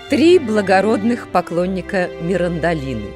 Три благородных поклонника Мирандолины.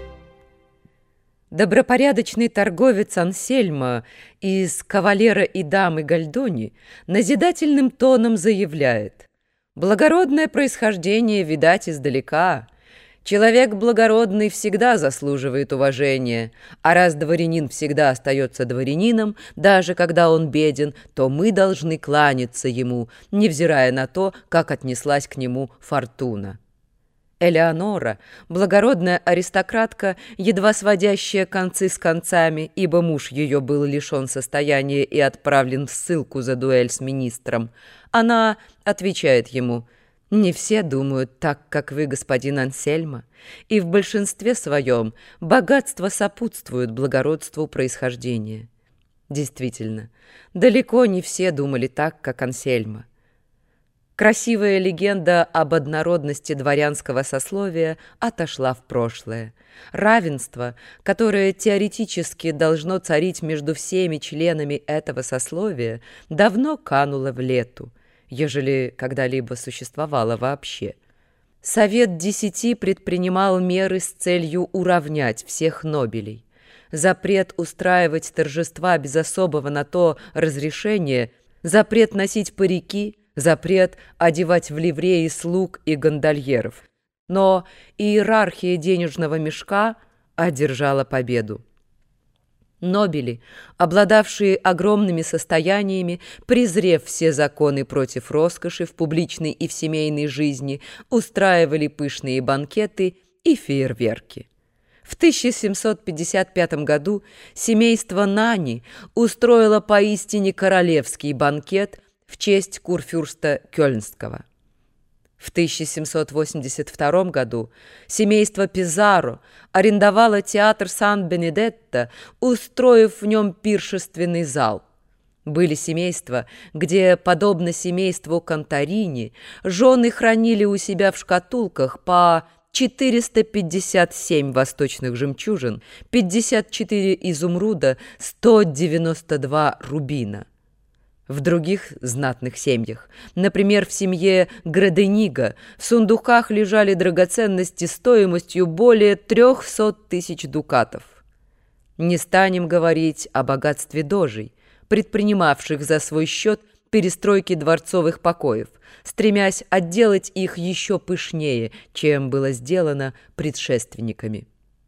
Добропорядочный торговец Ансельмо из «Кавалера и дамы Гальдони» назидательным тоном заявляет: «Благородное происхождение видать издалека. Человек благородный всегда заслуживает уважения, а раз дворянин всегда остается дворянином, даже когда он беден, то мы должны кланяться ему, невзирая на то, как отнеслась к нему фортуна». Элеонора, благородная аристократка, едва сводящая концы с концами, ибо муж ее был лишен состояния и отправлен в ссылку за дуэль с министром, она отвечает ему: «Не все думают так, как вы, господин Ансельмо, и в большинстве своем богатство сопутствует благородству происхождения». Действительно, далеко не все думали так, как Ансельмо. Красивая легенда об однородности дворянского сословия отошла в прошлое. Равенство, которое теоретически должно царить между всеми членами этого сословия, давно кануло в лету, ежели когда-либо существовало вообще. Совет 10 предпринимал меры с целью уравнять всех нобелей. Запрет устраивать торжества без особого на то разрешения, запрет носить парики, запрет одевать в ливреи слуг и гондольеров. Но иерархия денежного мешка одержала победу. Нобели, обладавшие огромными состояниями, презрев все законы против роскоши в публичной и в семейной жизни, устраивали пышные банкеты и фейерверки. В 1755 году семейство Нани устроило поистине королевский банкет в честь курфюрста Кёльнского. В 1782 году семейство Пизаро арендовало театр Сан-Бенедетто, устроив в нем пиршественный зал. Были семейства, где, подобно семейству Конторини, жены хранили у себя в шкатулках по 457 восточных жемчужин, 54 изумруда, 192 рубина. В других знатных семьях, например, в семье Градениго, в сундуках лежали драгоценности стоимостью более 300 тысяч дукатов. Не станем говорить о богатстве дожей, предпринимавших за свой счет перестройки дворцовых покоев, стремясь отделать их еще пышнее, чем было сделано предшественниками.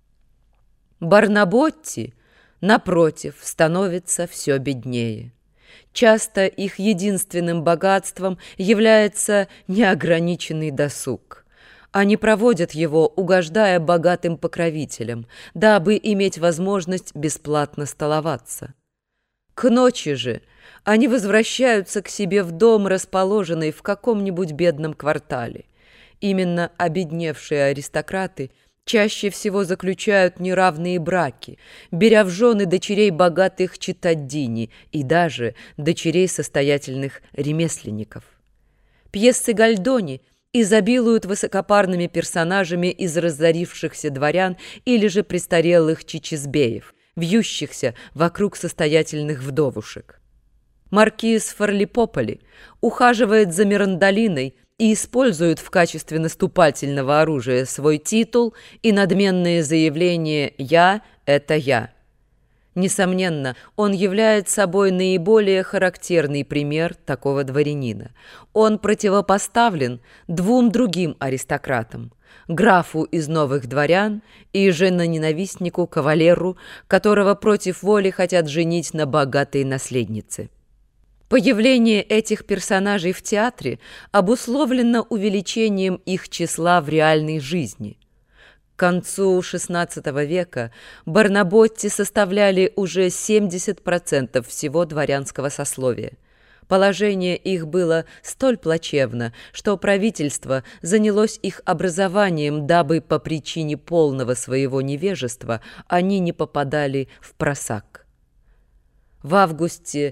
Барнаботти, напротив, становится все беднее. Часто их единственным богатством является неограниченный досуг. Они проводят его, угождая богатым покровителям, дабы иметь возможность бесплатно столоваться. К ночи же они возвращаются к себе в дом, расположенный в каком-нибудь бедном квартале. Именно обедневшие аристократы чаще всего заключают неравные браки, беря в жены дочерей богатых читтадини и даже дочерей состоятельных ремесленников. Пьесы Гальдони изобилуют высокопарными персонажами из разорившихся дворян или же престарелых чичизбеев, вьющихся вокруг состоятельных вдовушек. Маркиз Фарлипополи ухаживает за Мирандолиной и использует в качестве наступательного оружия свой титул и надменное заявление «Я – это я». Несомненно, он является собой наиболее характерный пример такого дворянина. Он противопоставлен двум другим аристократам – графу из новых дворян и женоненавистнику кавалеру, которого против воли хотят женить на богатой наследнице. Появление этих персонажей в театре обусловлено увеличением их числа в реальной жизни. К концу XVI века Барнаботти составляли уже 70% всего дворянского сословия. Положение их было столь плачевно, что правительство занялось их образованием, дабы по причине полного своего невежества они не попадали в просак. В августе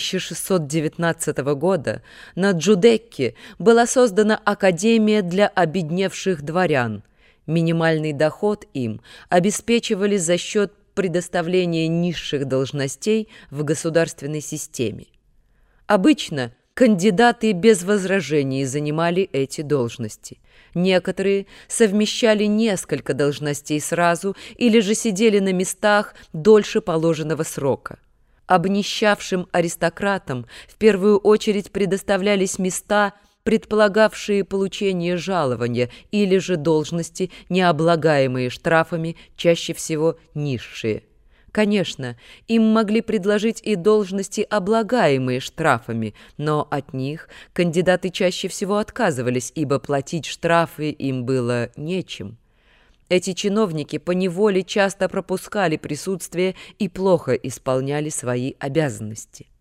1619 года на Джудекке была создана Академия для обедневших дворян. Минимальный доход им обеспечивали за счет предоставления низших должностей в государственной системе. Обычно кандидаты без возражений занимали эти должности. Некоторые совмещали несколько должностей сразу или же сидели на местах дольше положенного срока. Обнищавшим аристократам в первую очередь предоставлялись места, предполагавшие получение жалования, или же должности, не облагаемые штрафами, чаще всего низшие. Конечно, им могли предложить и должности, облагаемые штрафами, но от них кандидаты чаще всего отказывались, ибо платить штрафы им было нечем. Эти чиновники поневоле часто пропускали присутствие и плохо исполняли свои обязанности.